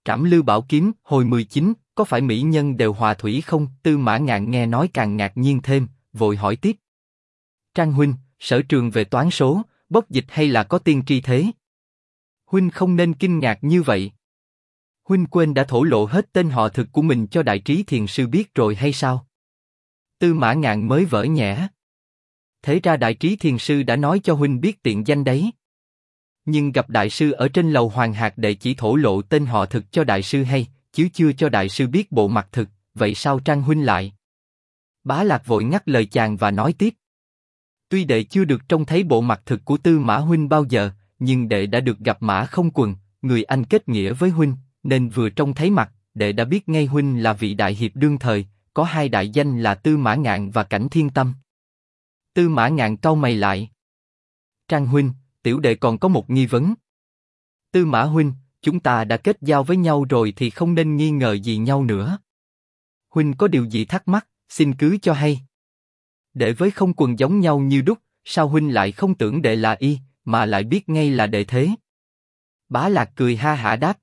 Trảm Lưu Bảo Kiếm, hồi 19, có phải mỹ nhân đều hòa thủy không? Tư Mã Ngạn nghe nói càng ngạc nhiên thêm, vội hỏi tiếp. Trang huynh, sở trường về toán số, bốc dịch hay là có tiên tri thế? Huynh không nên kinh ngạc như vậy. Huynh quên đã thổ lộ hết tên họ thực của mình cho Đại Trí Thiền Sư biết rồi hay sao? Tư Mã Ngạn mới vỡ nhẽ. Thế ra Đại Trí Thiền Sư đã nói cho huynh biết tiện danh đấy. Nhưng gặp đại sư ở trên lầu Hoàng Hạc Đệ chỉ thổ lộ tên họ thực cho đại sư hay, chứ chưa cho đại sư biết bộ mặt thực, vậy sao Trang huynh lại? Bá Lạc vội ngắt lời chàng và nói tiếp. Tuy đệ chưa được trông thấy bộ mặt thực của Tư Mã huynh bao giờ, nhưng đệ đã được gặp Mã Không Quần, người anh kết nghĩa với huynh, nên vừa trông thấy mặt, đệ đã biết ngay huynh là vị đại hiệp đương thời, có hai đại danh là Tư Mã Ngạn và Cảnh Thiên Tâm. Tư Mã Ngạn cau mày lại. Trang huynh, tiểu đệ còn có một nghi vấn. Tư Mã huynh, chúng ta đã kết giao với nhau rồi thì không nên nghi ngờ gì nhau nữa. Huynh có điều gì thắc mắc, xin cứ cho hay. Đệ với Không Quần giống nhau như đúc, sao huynh lại không tưởng đệ là y, mà lại biết ngay là đệ thế? Bá Lạc cười ha hả đáp.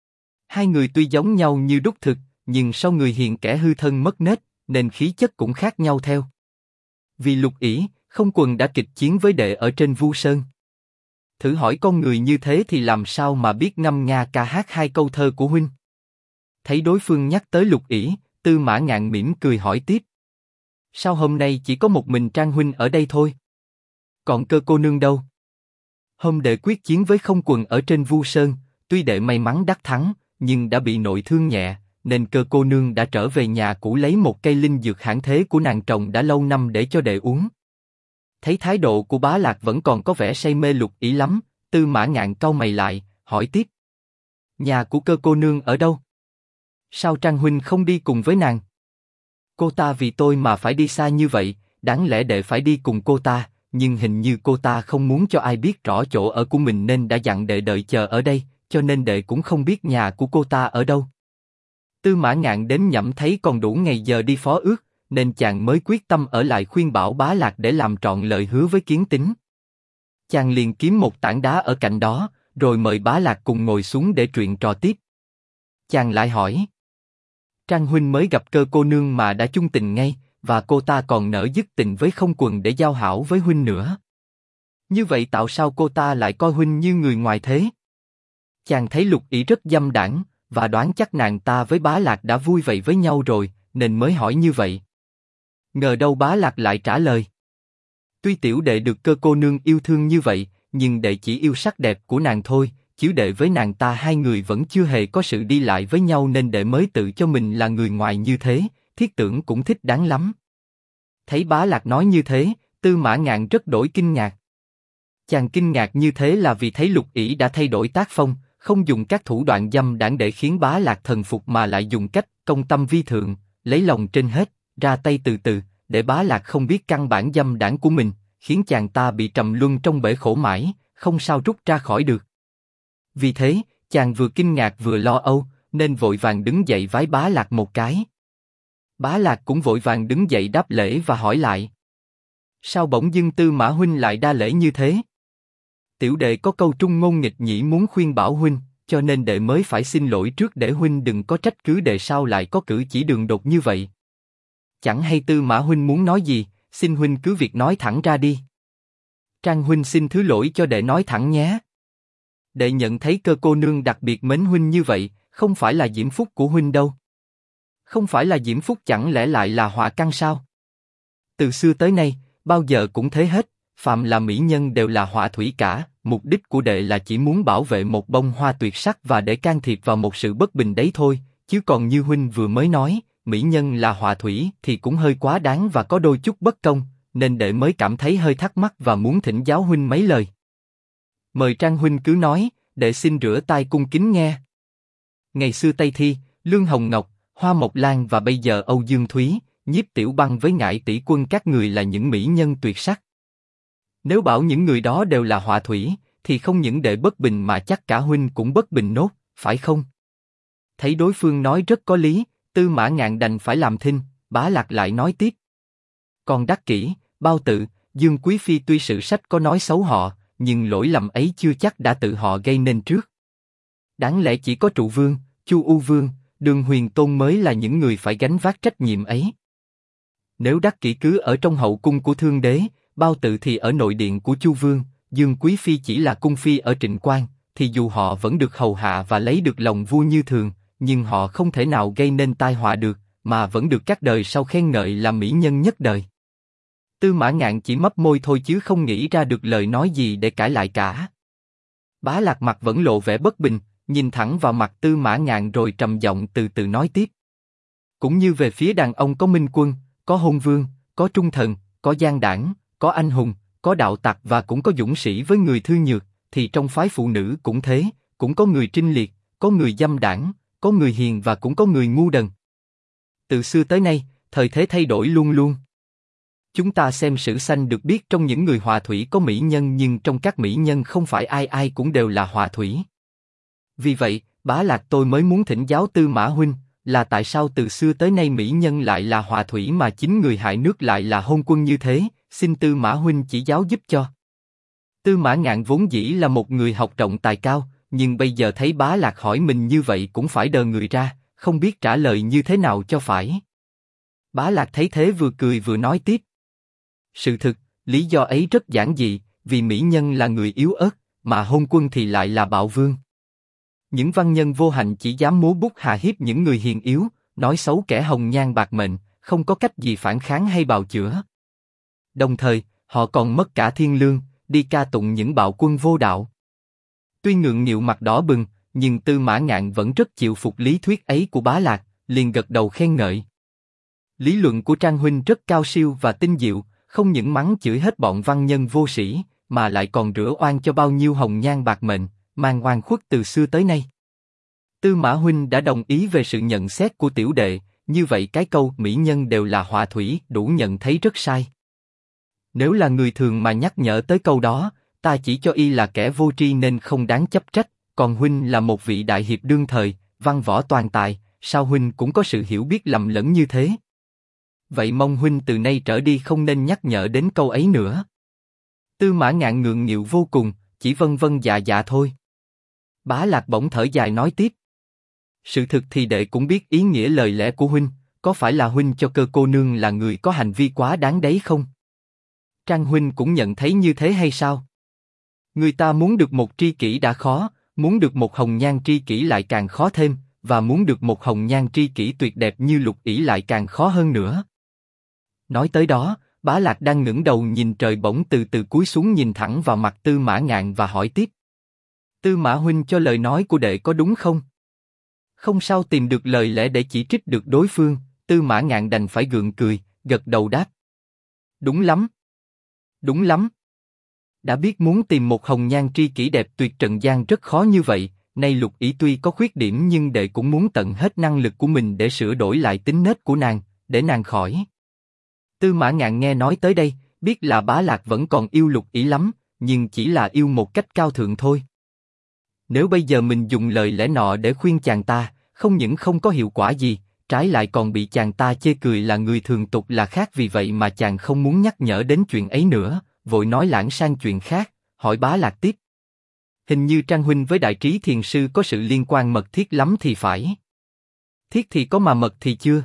Hai người tuy giống nhau như đúc thực, nhưng sau người hiền kẻ hư thân mất nết, nên khí chất cũng khác nhau theo. Vì Lục Ỷ, Không Quần đã kịch chiến với đệ ở trên Vu Sơn. Thử hỏi con người như thế thì làm sao mà biết ngâm nga ca hát hai câu thơ của huynh? Thấy đối phương nhắc tới Lục Ỷ, Tư Mã Ngạn mỉm cười hỏi tiếp. Sao hôm nay chỉ có một mình Trang huynh ở đây thôi? Còn Cơ cô nương đâu? Hôm đệ quyết chiến với Không Quần ở trên Vu Sơn, tuy đệ may mắn đắc thắng, nhưng đã bị nội thương nhẹ, nên Cơ cô nương đã trở về nhà cũ lấy một cây linh dược hãn thế của nàng trồng đã lâu năm để cho đệ uống. Thấy thái độ của Bá Lạc vẫn còn có vẻ say mê Lục Ỷ lắm, Tư Mã Ngạn cau mày lại, hỏi tiếp. Nhà của Cơ cô nương ở đâu? Sao Trang huynh không đi cùng với nàng? Cô ta vì tôi mà phải đi xa như vậy, đáng lẽ đệ phải đi cùng cô ta, nhưng hình như cô ta không muốn cho ai biết rõ chỗ ở của mình nên đã dặn đệ đợi chờ ở đây, cho nên đệ cũng không biết nhà của cô ta ở đâu. Tư Mã Ngạn đến nhẩm thấy còn đủ ngày giờ đi phó ước, nên chàng mới quyết tâm ở lại khuyên bảo Bá Lạc để làm trọn lời hứa với Kiến Tính. Chàng liền kiếm một tảng đá ở cạnh đó, rồi mời Bá Lạc cùng ngồi xuống để chuyện trò tiếp. Chàng lại hỏi. Trang huynh mới gặp Cơ cô nương mà đã chung tình ngay, và cô ta còn nỡ dứt tình với Không Quần để giao hảo với huynh nữa. Như vậy tạo sao cô ta lại coi huynh như người ngoài thế? Chàng thấy Lục Ỷ rất dâm đãng, và đoán chắc nàng ta với Bá Lạc đã vui vậy với nhau rồi, nên mới hỏi như vậy. Ngờ đâu Bá Lạc lại trả lời. Tuy tiểu đệ được Cơ cô nương yêu thương như vậy, nhưng đệ chỉ yêu sắc đẹp của nàng thôi, chứ đệ với nàng ta hai người vẫn chưa hề có sự đi lại với nhau nên đệ mới tự cho mình là người ngoài như thế, thiết tưởng cũng thích đáng lắm. Thấy Bá Lạc nói như thế, Tư Mã Ngạn rất đổi kinh ngạc. Chàng kinh ngạc như thế là vì thấy Lục Ỷ đã thay đổi tác phong, không dùng các thủ đoạn dâm đãng để khiến Bá Lạc thần phục mà lại dùng cách công tâm vi thượng, lấy lòng trên hết, ra tay từ từ, để Bá Lạc không biết căn bản dâm đãng của mình, khiến chàng ta bị trầm luân trong bể khổ mãi, không sao rút ra khỏi được. Vì thế, chàng vừa kinh ngạc vừa lo âu, nên vội vàng đứng dậy vái Bá Lạc một cái. Bá Lạc cũng vội vàng đứng dậy đáp lễ và hỏi lại. Sao bỗng dưng Tư Mã huynh lại đa lễ như thế? Tiểu đệ có câu trung ngôn nghịch nhĩ muốn khuyên bảo huynh, cho nên đệ mới phải xin lỗi trước để huynh đừng có trách cứ đệ sao lại có cử chỉ đường đột như vậy. Chẳng hay Tư Mã huynh muốn nói gì, xin huynh cứ việc nói thẳng ra đi. Trang huynh xin thứ lỗi cho đệ nói thẳng nhé. Đệ nhận thấy Cơ cô nương đặc biệt mến huynh như vậy, không phải là diễm phúc của huynh đâu. Không phải là diễm phúc chẳng lẽ lại là họa căn sao? Từ xưa tới nay, bao giờ cũng thế hết, phàm là mỹ nhân đều là họa thủy cả, mục đích của đệ là chỉ muốn bảo vệ một bông hoa tuyệt sắc và để can thiệp vào một sự bất bình đấy thôi, chứ còn như huynh vừa mới nói, mỹ nhân là họa thủy thì cũng hơi quá đáng và có đôi chút bất công, nên đệ mới cảm thấy hơi thắc mắc và muốn thỉnh giáo huynh mấy lời. Mời Trang huynh cứ nói, đệ xin rửa tai cung kính nghe. Ngày xưa Tây Thi, Lương Hồng Ngọc, Hoa Mộc Lan và bây giờ Âu Dương Thúy, Nhiếp Tiểu Băng với Ngải Tỷ Quân các người là những mỹ nhân tuyệt sắc. Nếu bảo những người đó đều là họa thủy, thì không những đệ bất bình mà chắc cả huynh cũng bất bình nốt, phải không? Thấy đối phương nói rất có lý, Tư Mã Ngạn đành phải làm thinh. Bá Lạc lại nói tiếp. Còn Đắc Kỷ, Bao Tự, Dương Quý Phi tuy sự sách có nói xấu họ, nhưng lỗi lầm ấy chưa chắc đã tự họ gây nên trước. Đáng lẽ chỉ có Trụ Vương, Chu U Vương, Đường Huyền Tôn mới là những người phải gánh vác trách nhiệm ấy. Nếu Đắc Kỷ cứ ở trong hậu cung của Thương Đế, Bao Tự thì ở nội điện của Chu Vương, Dương Quý Phi chỉ là cung phi ở Trịnh Quan, thì dù họ vẫn được hầu hạ và lấy được lòng vua như thường, nhưng họ không thể nào gây nên tai họa được, mà vẫn được các đời sau khen ngợi là mỹ nhân nhất đời. Tư Mã Ngạn chỉ mấp môi thôi chứ không nghĩ ra được lời nói gì để cãi lại cả. Bá Lạc mặt vẫn lộ vẻ bất bình, nhìn thẳng vào mặt Tư Mã Ngạn rồi trầm giọng từ từ nói tiếp. Cũng như về phía đàn ông có minh quân, có hôn vương, có trung thần, có gian đảng, có anh hùng, có đạo tặc và cũng có dũng sĩ với người thư nhược, thì trong phái phụ nữ cũng thế, cũng có người trinh liệt, có người dâm đảng, có người hiền và cũng có người ngu đần. Từ xưa tới nay, thời thế thay đổi luôn luôn. Chúng ta xem sử sanh được biết trong những người họa thủy có mỹ nhân, nhưng trong các mỹ nhân không phải ai ai cũng đều là họa thủy. Vì vậy, Bá Lạc tôi mới muốn thỉnh giáo Tư Mã huynh, là tại sao từ xưa tới nay mỹ nhân lại là họa thủy mà chính người hại nước lại là hôn quân như thế, xin Tư Mã huynh chỉ giáo giúp cho. Tư Mã Ngạn vốn dĩ là một người học rộng tài cao, nhưng bây giờ thấy Bá Lạc hỏi mình như vậy cũng phải đờ người ra, không biết trả lời như thế nào cho phải. Bá Lạc thấy thế vừa cười vừa nói tiếp. Sự thực, lý do ấy rất giản dị, vì mỹ nhân là người yếu ớt, mà hôn quân thì lại là bạo vương. Những văn nhân vô hạnh chỉ dám múa bút hạ hiếp những người hiền yếu, nói xấu kẻ hồng nhan bạc mệnh, không có cách gì phản kháng hay bào chữa. Đồng thời, họ còn mất cả thiên lương, đi ca tụng những bạo quân vô đạo. Tuy ngượng nghịu mặt đỏ bừng, nhưng Tư Mã Ngạn vẫn rất chịu phục lý thuyết ấy của Bá Lạc, liền gật đầu khen ngợi. Lý luận của Trang huynh rất cao siêu và tinh diệu, không những mắng chửi hết bọn văn nhân vô sĩ, mà lại còn rửa oan cho bao nhiêu hồng nhan bạc mệnh, mang oan khuất từ xưa tới nay. Tư Mã huynh đã đồng ý về sự nhận xét của tiểu đệ, như vậy cái câu mỹ nhân đều là họa thủy đủ nhận thấy rất sai. Nếu là người thường mà nhắc nhở tới câu đó, ta chỉ cho y là kẻ vô tri nên không đáng chấp trách, còn huynh là một vị đại hiệp đương thời, văn võ toàn tài, sao huynh cũng có sự hiểu biết lầm lẫn như thế? Vậy mong huynh từ nay trở đi không nên nhắc nhở đến câu ấy nữa. Tư Mã Ngạn ngượng nghịu vô cùng, chỉ vâng vâng dạ dạ thôi. Bá Lạc bỗng thở dài nói tiếp. Sự thực thì đệ cũng biết ý nghĩa lời lẽ của huynh, có phải là huynh cho Cơ cô nương là người có hành vi quá đáng đấy không? Trang huynh cũng nhận thấy như thế hay sao? Người ta muốn được một tri kỷ đã khó, muốn được một hồng nhan tri kỷ lại càng khó thêm, và muốn được một hồng nhan tri kỷ tuyệt đẹp như Lục Ỷ lại càng khó hơn nữa. Nói tới đó, Bá Lạc đang ngẩng đầu nhìn trời bỗng từ từ cúi xuống nhìn thẳng vào mặt Tư Mã Ngạn và hỏi tiếp. Tư Mã huynh cho lời nói của đệ có đúng không? Không sao tìm được lời lẽ để chỉ trích được đối phương, Tư Mã Ngạn đành phải gượng cười, gật đầu đáp. Đúng lắm. Đúng lắm. Đã biết muốn tìm một hồng nhan tri kỷ đẹp tuyệt trần gian rất khó như vậy, nay Lục Ỷ tuy có khuyết điểm nhưng đệ cũng muốn tận hết năng lực của mình để sửa đổi lại tính nết của nàng, để nàng khỏi. Tư Mã Ngạn nghe nói tới đây, biết là Bá Lạc vẫn còn yêu Lục Ỷ lắm, nhưng chỉ là yêu một cách cao thượng thôi. Nếu bây giờ mình dùng lời lẽ nọ để khuyên chàng ta, không những không có hiệu quả gì, trái lại còn bị chàng ta chê cười là người thường tục là khác, vì vậy mà chàng không muốn nhắc nhở đến chuyện ấy nữa, vội nói lãng sang chuyện khác, hỏi Bá Lạc tiếp. Hình như Trang huynh với Đại Trí thiền sư có sự liên quan mật thiết lắm thì phải. Thiết thì có mà mật thì chưa.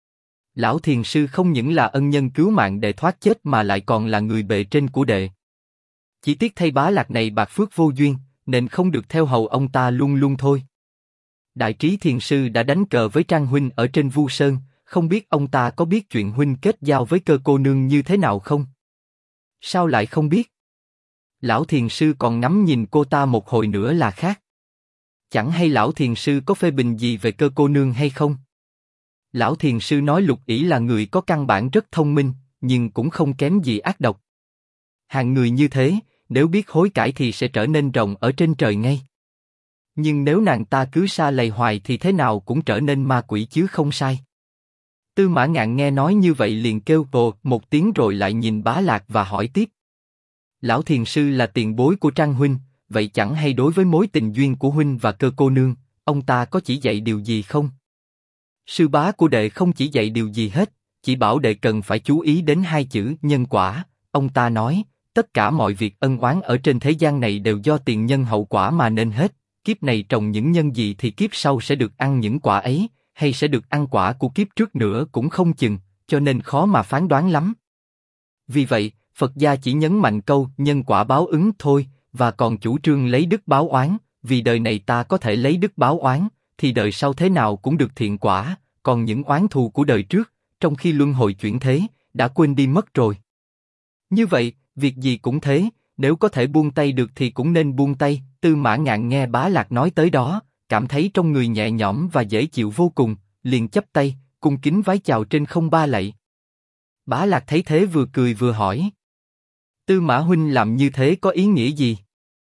Lão thiền sư không những là ân nhân cứu mạng đệ thoát chết mà lại còn là người bề trên của đệ. Chỉ tiếc thay Bá Lạc này bạc phước vô duyên, nên không được theo hầu ông ta luôn luôn thôi. Đại Trí thiền sư đã đánh cờ với Trang huynh ở trên Vu Sơn, không biết ông ta có biết chuyện huynh kết giao với Cơ cô nương như thế nào không? Sao lại không biết? Lão thiền sư còn ngắm nhìn cô ta một hồi nữa là khác. Chẳng hay lão thiền sư có phê bình gì về Cơ cô nương hay không? Lão thiền sư nói Lục Ỷ là người có căn bản rất thông minh, nhưng cũng không kém gì ác độc. Hạng người như thế, nếu biết hối cải thì sẽ trở nên rồng ở trên trời ngay. Nhưng nếu nàng ta cứ sa lầy hoài thì thế nào cũng trở nên ma quỷ chứ không sai. Tư Mã Ngạn nghe nói như vậy liền kêu ồ một tiếng rồi lại nhìn Bá Lạc và hỏi tiếp. Lão thiền sư là tiền bối của Trang huynh, vậy chẳng hay đối với mối tình duyên của huynh và Cơ cô nương, ông ta có chỉ dạy điều gì không? Sư bá của đệ không chỉ dạy điều gì hết, chỉ bảo đệ cần phải chú ý đến hai chữ nhân quả. Ông ta nói, tất cả mọi việc ân oán ở trên thế gian này đều do tiền nhân hậu quả mà nên hết, kiếp này trồng những nhân gì thì kiếp sau sẽ được ăn những quả ấy, hay sẽ được ăn quả của kiếp trước nữa cũng không chừng, cho nên khó mà phán đoán lắm. Vì vậy, Phật gia chỉ nhấn mạnh câu nhân quả báo ứng thôi, và còn chủ trương lấy đức báo oán, vì đời này ta có thể lấy đức báo oán, thì đời sau thế nào cũng được thiện quả, còn những oán thù của đời trước, trong khi luân hồi chuyển thế, đã quên đi mất rồi. Như vậy, việc gì cũng thế, nếu có thể buông tay được thì cũng nên buông tay. Tư Mã Ngạn nghe Bá Lạc nói tới đó, cảm thấy trong người nhẹ nhõm và dễ chịu vô cùng, liền chắp tay, cung kính vái chào trên không ba lạy. Bá Lạc thấy thế vừa cười vừa hỏi: Tư Mã huynh làm như thế có ý nghĩa gì?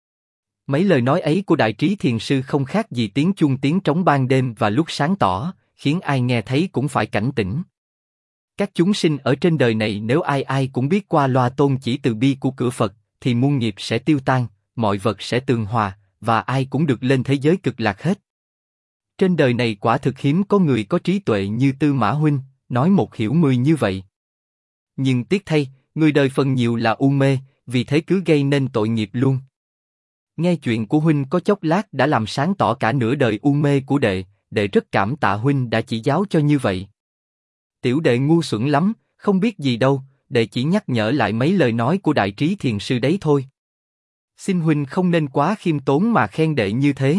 Mấy lời nói ấy của Đại Trí Thiền Sư không khác gì tiếng chuông tiếng trống ban đêm và lúc sáng tỏ, khiến ai nghe thấy cũng phải cảnh tỉnh. Các chúng sinh ở trên đời này nếu ai ai cũng biết qua loa tôn chỉ từ bi của cửa Phật, thì muôn nghiệp sẽ tiêu tan, mọi vật sẽ tường hòa, và ai cũng được lên thế giới cực lạc hết. Trên đời này quả thực hiếm có người có trí tuệ như Tư Mã huynh, nói một hiểu mười như vậy. Nhưng tiếc thay, người đời phần nhiều là u mê, vì thế cứ gây nên tội nghiệp luôn. Nghe chuyện của huynh có chốc lát đã làm sáng tỏ cả nửa đời u mê của đệ, đệ rất cảm tạ huynh đã chỉ giáo cho như vậy. Tiểu đệ ngu xuẩn lắm, không biết gì đâu, đệ chỉ nhắc nhở lại mấy lời nói của Đại Trí Thiền Sư đấy thôi. Xin huynh không nên quá khiêm tốn mà khen đệ như thế.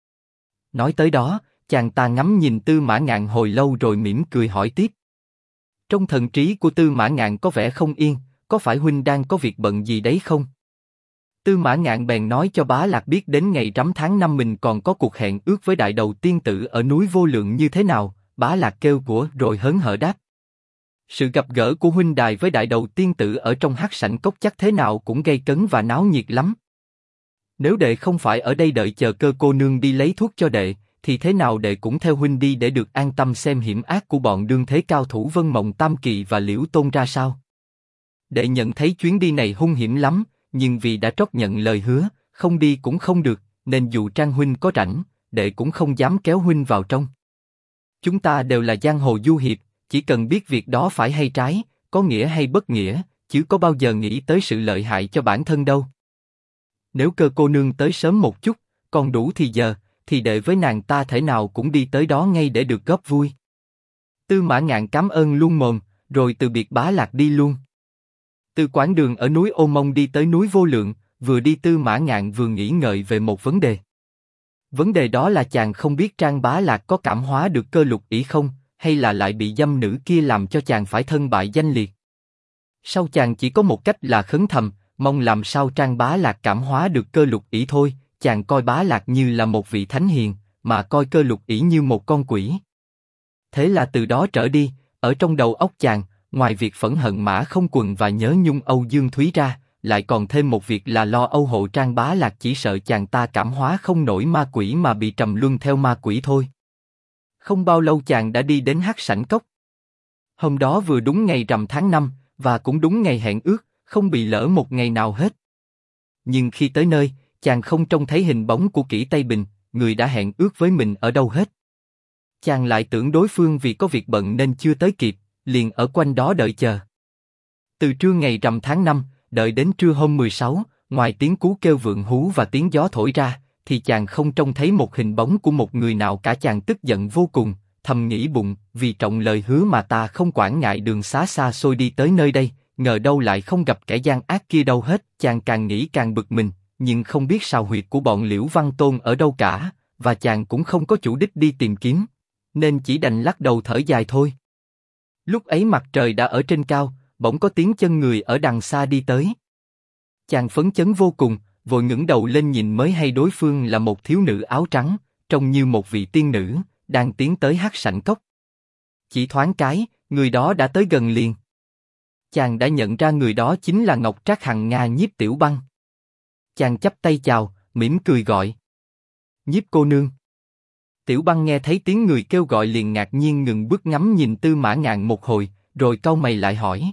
Nói tới đó, chàng ta ngắm nhìn Tư Mã Ngạn hồi lâu rồi mỉm cười hỏi tiếp. Trong thần trí của Tư Mã Ngạn có vẻ không yên, có phải huynh đang có việc bận gì đấy không? Tư Mã Ngạn bèn nói cho Bá Lạc biết đến ngày rằm tháng 5 mình còn có cuộc hẹn ước với Đại Đầu Tiên Tử ở núi Vô Lượng như thế nào. Bá Lạc kêu của rồi hớn hở đáp. Sự gặp gỡ của huynh đài với Đại Đầu Tiên Tử ở trong hắc sảnh cốc chắc thế nào cũng gây cấn và náo nhiệt lắm. Nếu đệ không phải ở đây đợi chờ Cơ cô nương đi lấy thuốc cho đệ, thì thế nào đệ cũng theo huynh đi để được an tâm xem hiểm ác của bọn đương thế cao thủ Vân Mộng Tam Kỳ và Liễu Tôn ra sao. Đệ nhận thấy chuyến đi này hung hiểm lắm, nhưng vì đã trót nhận lời hứa, không đi cũng không được, nên dù Trang huynh có rảnh, đệ cũng không dám kéo huynh vào trong. Chúng ta đều là giang hồ du hiệp, chỉ cần biết việc đó phải hay trái, có nghĩa hay bất nghĩa, chứ có bao giờ nghĩ tới sự lợi hại cho bản thân đâu. Nếu Cơ cô nương tới sớm một chút, còn đủ thì giờ, thì đệ với nàng ta thể nào cũng đi tới đó ngay để được góp vui. Tư Mã Ngạn cảm ơn luôn mồm, rồi từ biệt Bá Lạc đi luôn. Từ quãng đường ở núi Ô Mông đi tới núi Vô Lượng, vừa đi Tư Mã Ngạn vừa nghĩ ngợi về một vấn đề. Vấn đề đó là chàng không biết Trang Bá Lạc có cảm hóa được Cơ Lục Ỷ không, hay là lại bị dâm nữ kia làm cho chàng phải thân bại danh liệt. Sau chàng chỉ có một cách là khấn thầm, mong làm sao Trang Bá Lạc cảm hóa được Cơ Lục Ỷ thôi. Chàng coi Bá Lạc như là một vị thánh hiền, mà coi Cơ Lục Ỷ như một con quỷ. Thế là từ đó trở đi, ở trong đầu óc chàng, ngoài việc phẫn hận Mã Không Quần và nhớ nhung Âu Dương Thúy ra, lại còn thêm một việc là lo âu hộ Trang Bá Lạc, chỉ sợ chàng ta cảm hóa không nổi ma quỷ mà bị trầm luân theo ma quỷ thôi. Không bao lâu chàng đã đi đến hắc sảnh cốc. Hôm đó vừa đúng ngày rằm tháng 5, và cũng đúng ngày hẹn ước, không bị lỡ một ngày nào hết. Nhưng khi tới nơi, chàng không trông thấy hình bóng của Kỷ Tây Bình, người đã hẹn ước với mình ở đâu hết. Chàng lại tưởng đối phương vì có việc bận nên chưa tới kịp, liền ở quanh đó đợi chờ. Từ trưa ngày rằm tháng 5, đợi đến trưa hôm 16, ngoài tiếng cú kêu vượn hú và tiếng gió thổi ra, thì chàng không trông thấy một hình bóng của một người nào cả. Chàng tức giận vô cùng, thầm nghĩ bụng, vì trọng lời hứa mà ta không quản ngại đường xá xa xôi đi tới nơi đây, ngờ đâu lại không gặp kẻ gian ác kia đâu hết. Chàng càng nghĩ càng bực mình, nhưng không biết sào huyệt của bọn Liễu Văn Tôn ở đâu cả, và chàng cũng không có chủ đích đi tìm kiếm, nên chỉ đành lắc đầu thở dài thôi. Lúc ấy mặt trời đã ở trên cao, bỗng có tiếng chân người ở đằng xa đi tới. Chàng phấn chấn vô cùng, vội ngẩng đầu lên nhìn mới hay đối phương là một thiếu nữ áo trắng, trông như một vị tiên nữ, đang tiến tới hắc sảnh cốc. Chỉ thoáng cái, người đó đã tới gần liền. Chàng đã nhận ra người đó chính là Ngọc Trác Hằng Nga Nhiếp Tiểu Băng. Chàng chắp tay chào, mỉm cười gọi: Nhiếp cô nương. Tiểu Băng nghe thấy tiếng người kêu gọi liền ngạc nhiên ngừng bước ngắm nhìn Tư Mã Ngạn một hồi, rồi cau mày lại hỏi: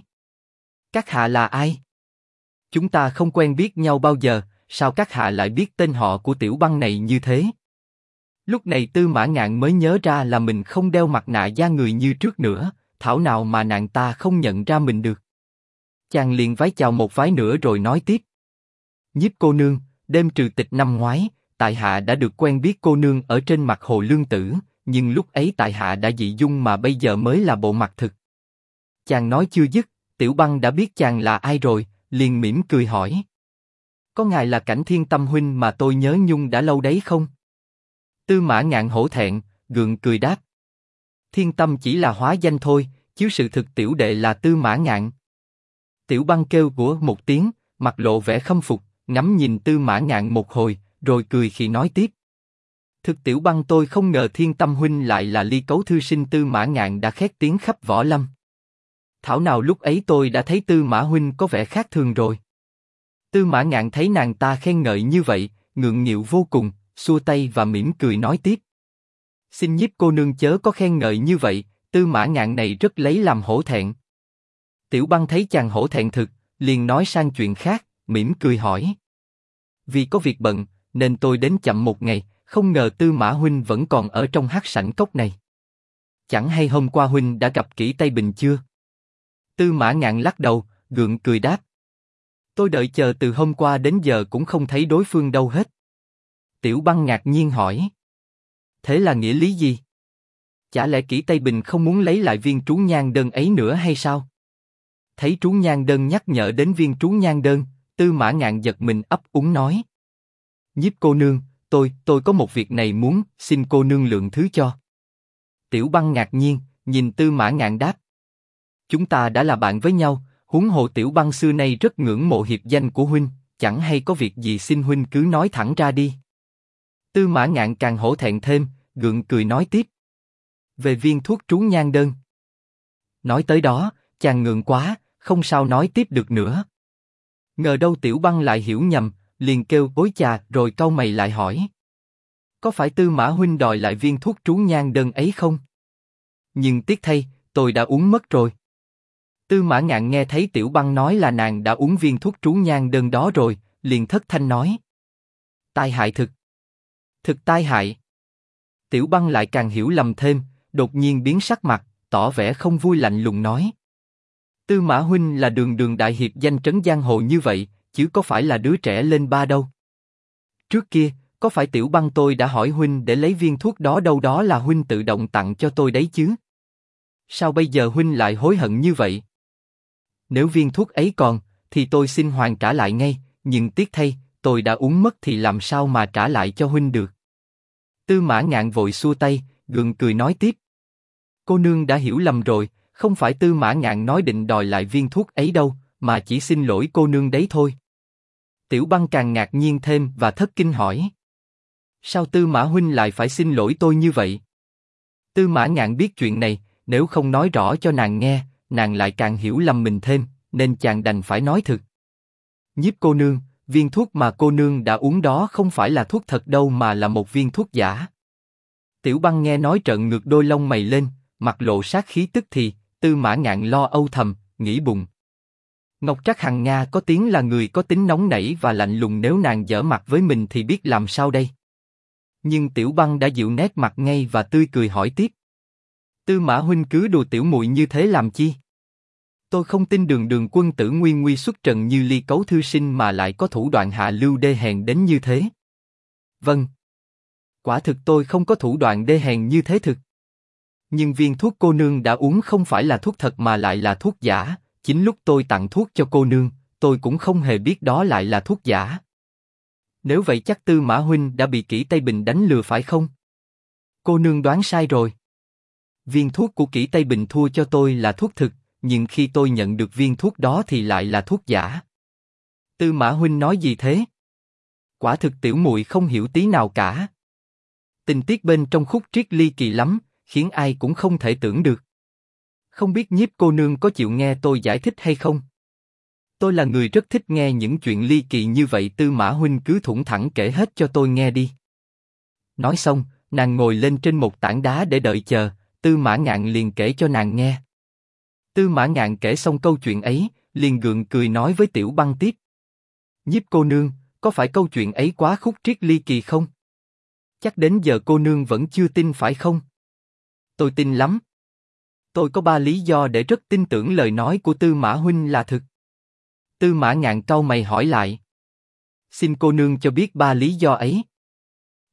Các hạ là ai? Chúng ta không quen biết nhau bao giờ, sao các hạ lại biết tên họ của Tiểu Băng này như thế? Lúc này Tư Mã Ngạn mới nhớ ra là mình không đeo mặt nạ da người như trước nữa, thảo nào mà nàng ta không nhận ra mình được. Chàng liền vái chào một vái nữa rồi nói tiếp: Nhiếp cô nương, đêm trừ tịch năm ngoái, tại hạ đã được quen biết cô nương ở trên mặt hồ Lương Tử, nhưng lúc ấy tại hạ đã dị dung mà bây giờ mới là bộ mặt thực. Chàng nói chưa dứt, Tiểu Băng đã biết chàng là ai rồi, liền mỉm cười hỏi. Có ngài là Cảnh Thiên Tâm huynh mà tôi nhớ nhung đã lâu đấy không? Tư Mã Ngạn hổ thẹn, gượng cười đáp. Thiên Tâm chỉ là hóa danh thôi, chứ sự thực tiểu đệ là Tư Mã Ngạn. Tiểu Băng kêu của một tiếng, mặt lộ vẻ khâm phục, ngắm nhìn Tư Mã Ngạn một hồi, rồi cười khi nói tiếp. Thực Tiểu Băng tôi không ngờ Thiên Tâm huynh lại là Ly Cấu thư sinh. Tư Mã Ngạn đã khét tiếng khắp võ lâm. Thảo nào lúc ấy tôi đã thấy Tư Mã huynh có vẻ khác thường rồi. Tư Mã Ngạn thấy nàng ta khen ngợi như vậy, ngượng nghịu vô cùng, xua tay và mỉm cười nói tiếp. Xin Nhiếp cô nương chớ có khen ngợi như vậy, Tư Mã Ngạn này rất lấy làm hổ thẹn. Tiểu Băng thấy chàng hổ thẹn thực, liền nói sang chuyện khác, mỉm cười hỏi. Vì có việc bận, nên tôi đến chậm một ngày, không ngờ Tư Mã huynh vẫn còn ở trong hắc sảnh cốc này. Chẳng hay hôm qua huynh đã gặp Kỷ Tây Bình chưa? Tư Mã Ngạn lắc đầu, gượng cười đáp. Tôi đợi chờ từ hôm qua đến giờ cũng không thấy đối phương đâu hết. Tiểu Băng ngạc nhiên hỏi. Thế là nghĩa lý gì? Chả lẽ Kỷ Tây Bình không muốn lấy lại viên trú nhang đơn ấy nữa hay sao? Thấy trú nhang đơn nhắc nhở đến viên trú nhang đơn, Tư Mã Ngạn giật mình ấp úng nói. Nhiếp cô nương, tôi có một việc này muốn, xin cô nương lượng thứ cho. Tiểu Băng ngạc nhiên, nhìn Tư Mã Ngạn đáp. Chúng ta đã là bạn với nhau, huống hồ Tiểu Băng xưa nay rất ngưỡng mộ hiệp danh của huynh, chẳng hay có việc gì xin huynh cứ nói thẳng ra đi. Tư Mã Ngạn càng hổ thẹn thêm, gượng cười nói tiếp. Về viên thuốc trú nhang đơn. Nói tới đó, chàng ngượng quá, không sao nói tiếp được nữa. Ngờ đâu Tiểu Băng lại hiểu nhầm, liền kêu ối chà rồi cau mày lại hỏi. Có phải Tư Mã huynh đòi lại viên thuốc trú nhang đơn ấy không? Nhưng tiếc thay, tôi đã uống mất rồi. Tư Mã Ngạn nghe thấy Tiểu Băng nói là nàng đã uống viên thuốc trú nhang đơn đó rồi, liền thất thanh nói. Tai hại thực. Thực tai hại. Tiểu Băng lại càng hiểu lầm thêm, đột nhiên biến sắc mặt, tỏ vẻ không vui lạnh lùng nói. Tư Mã huynh là đường đường đại hiệp danh trấn giang hồ như vậy, chứ có phải là đứa trẻ lên ba đâu. Trước kia, có phải Tiểu Băng tôi đã hỏi huynh để lấy viên thuốc đó đâu, đó là huynh tự động tặng cho tôi đấy chứ? Sao bây giờ huynh lại hối hận như vậy? Nếu viên thuốc ấy còn, thì tôi xin hoàn trả lại ngay, nhưng tiếc thay, tôi đã uống mất thì làm sao mà trả lại cho huynh được? Tư Mã Ngạn vội xua tay, gượng cười nói tiếp. Cô nương đã hiểu lầm rồi, không phải Tư Mã Ngạn nói định đòi lại viên thuốc ấy đâu, mà chỉ xin lỗi cô nương đấy thôi. Tiểu Băng càng ngạc nhiên thêm và thất kinh hỏi. Sao Tư Mã huynh lại phải xin lỗi tôi như vậy? Tư Mã Ngạn biết chuyện này, nếu không nói rõ cho nàng nghe, nàng lại càng hiểu lầm mình thêm, nên chàng đành phải nói thực. Nhiếp cô nương, viên thuốc mà cô nương đã uống đó không phải là thuốc thật đâu mà là một viên thuốc giả. Tiểu Băng nghe nói trợn ngược đôi lông mày lên, mặt lộ sát khí tức thì, Tư Mã Ngạn lo âu thầm, nghĩ bụng. Ngọc Trác Hằng Nga có tiếng là người có tính nóng nảy và lạnh lùng, nếu nàng giở mặt với mình thì biết làm sao đây. Nhưng Tiểu Băng đã dịu nét mặt ngay và tươi cười hỏi tiếp. Tư Mã huynh cứ đùa tiểu muội như thế làm chi? Tôi không tin đường đường quân tử nguy nguy xuất trần như Ly Cấu thư sinh mà lại có thủ đoạn hạ lưu đê hèn đến như thế. Vâng. Quả thực tôi không có thủ đoạn đê hèn như thế thực. Nhưng viên thuốc cô nương đã uống không phải là thuốc thật mà lại là thuốc giả, chính lúc tôi tặng thuốc cho cô nương, tôi cũng không hề biết đó lại là thuốc giả. Nếu vậy chắc Tư Mã huynh đã bị Kỷ Tây Bình đánh lừa phải không? Cô nương đoán sai rồi. Viên thuốc của Kỷ Tây Bình thua cho tôi là thuốc thực, nhưng khi tôi nhận được viên thuốc đó thì lại là thuốc giả. Tư Mã huynh nói gì thế? Quả thực tiểu muội không hiểu tí nào cả. Tình tiết bên trong khúc triết ly kỳ lắm, khiến ai cũng không thể tưởng được. Không biết Nhiếp cô nương có chịu nghe tôi giải thích hay không? Tôi là người rất thích nghe những chuyện ly kỳ như vậy, Tư Mã huynh cứ thủng thẳng kể hết cho tôi nghe đi. Nói xong, nàng ngồi lên trên một tảng đá để đợi chờ, Tư Mã Ngạn liền kể cho nàng nghe. Tư Mã Ngạn kể xong câu chuyện ấy, liền gượng cười nói với Tiểu Băng tiếp. Nhiếp cô nương, có phải câu chuyện ấy quá khúc triết ly kỳ không? Chắc đến giờ cô nương vẫn chưa tin phải không? Tôi tin lắm. Tôi có 3 lý do để rất tin tưởng lời nói của Tư Mã huynh là thực. Tư Mã Ngạn cau mày hỏi lại. Xin cô nương cho biết 3 lý do ấy.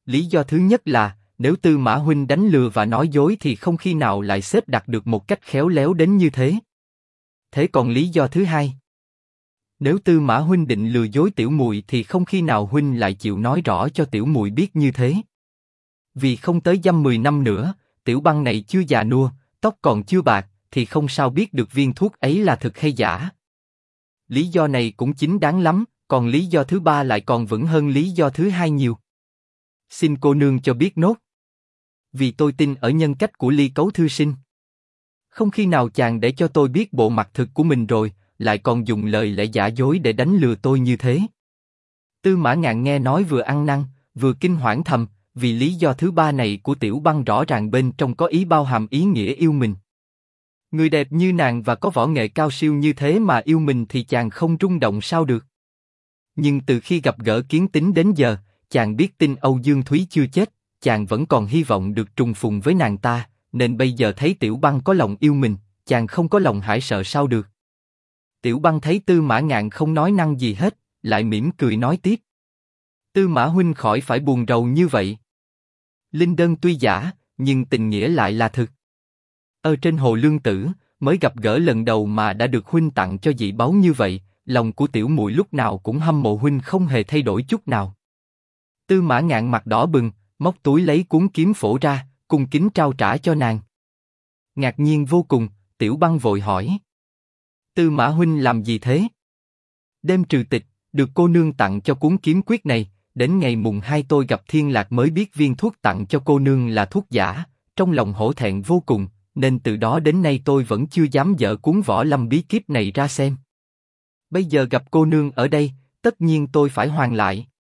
Lý do thứ nhất là, nếu Tư Mã huynh đánh lừa và nói dối thì không khi nào lại xếp đặt được một cách khéo léo đến như thế. Thế còn lý do thứ hai? Nếu Tư Mã huynh định lừa dối tiểu muội thì không khi nào huynh lại chịu nói rõ cho tiểu muội biết như thế. Vì không tới dăm 10 năm nữa, tiểu băng này chưa già nua, tóc còn chưa bạc, thì không sao biết được viên thuốc ấy là thực hay giả. Lý do này cũng chính đáng lắm, còn lý do thứ ba lại còn vững hơn lý do thứ hai nhiều. Xin cô nương cho biết nốt. Vì tôi tin ở nhân cách của Ly Cấu thư sinh. Không khi nào chàng để cho tôi biết bộ mặt thực của mình rồi, lại còn dùng lời lẽ giả dối để đánh lừa tôi như thế. Tư Mã Ngạn nghe nói vừa ăn năn, vừa kinh hoảng thầm, vì lý do thứ ba này của tiểu băng rõ ràng bên trong có ý bao hàm ý nghĩa yêu mình. Người đẹp như nàng và có võ nghệ cao siêu như thế mà yêu mình thì chàng không rung động sao được. Nhưng từ khi gặp gỡ Kiến Tính đến giờ, chàng biết tin Âu Dương Thúy chưa chết, chàng vẫn còn hy vọng được trùng phùng với nàng ta, nên bây giờ thấy Tiểu Băng có lòng yêu mình, chàng không có lòng hãi sợ sao được. Tiểu Băng thấy Tư Mã Ngạn không nói năng gì hết, lại mỉm cười nói tiếp. Tư Mã huynh khỏi phải buồn rầu như vậy. Linh đơn tuy giả, nhưng tình nghĩa lại là thực. Ở trên hồ Lương Tử, mới gặp gỡ lần đầu mà đã được huynh tặng cho dị báu như vậy, lòng của tiểu muội lúc nào cũng hâm mộ huynh không hề thay đổi chút nào. Tư Mã Ngạn mặt đỏ bừng, móc túi lấy cuốn kiếm phổ ra, cung kính trao trả cho nàng. Ngạc nhiên vô cùng, Tiểu Băng vội hỏi. Tư Mã huynh làm gì thế? Đêm trừ tịch, được cô nương tặng cho cuốn kiếm quyết này, đến ngày mùng 2 tôi gặp Thiên Lạc mới biết viên thuốc tặng cho cô nương là thuốc giả, trong lòng hổ thẹn vô cùng, nên từ đó đến nay tôi vẫn chưa dám dở cuốn Võ Lâm bí kíp này ra xem. Bây giờ gặp cô nương ở đây, tất nhiên tôi phải hoàn lại.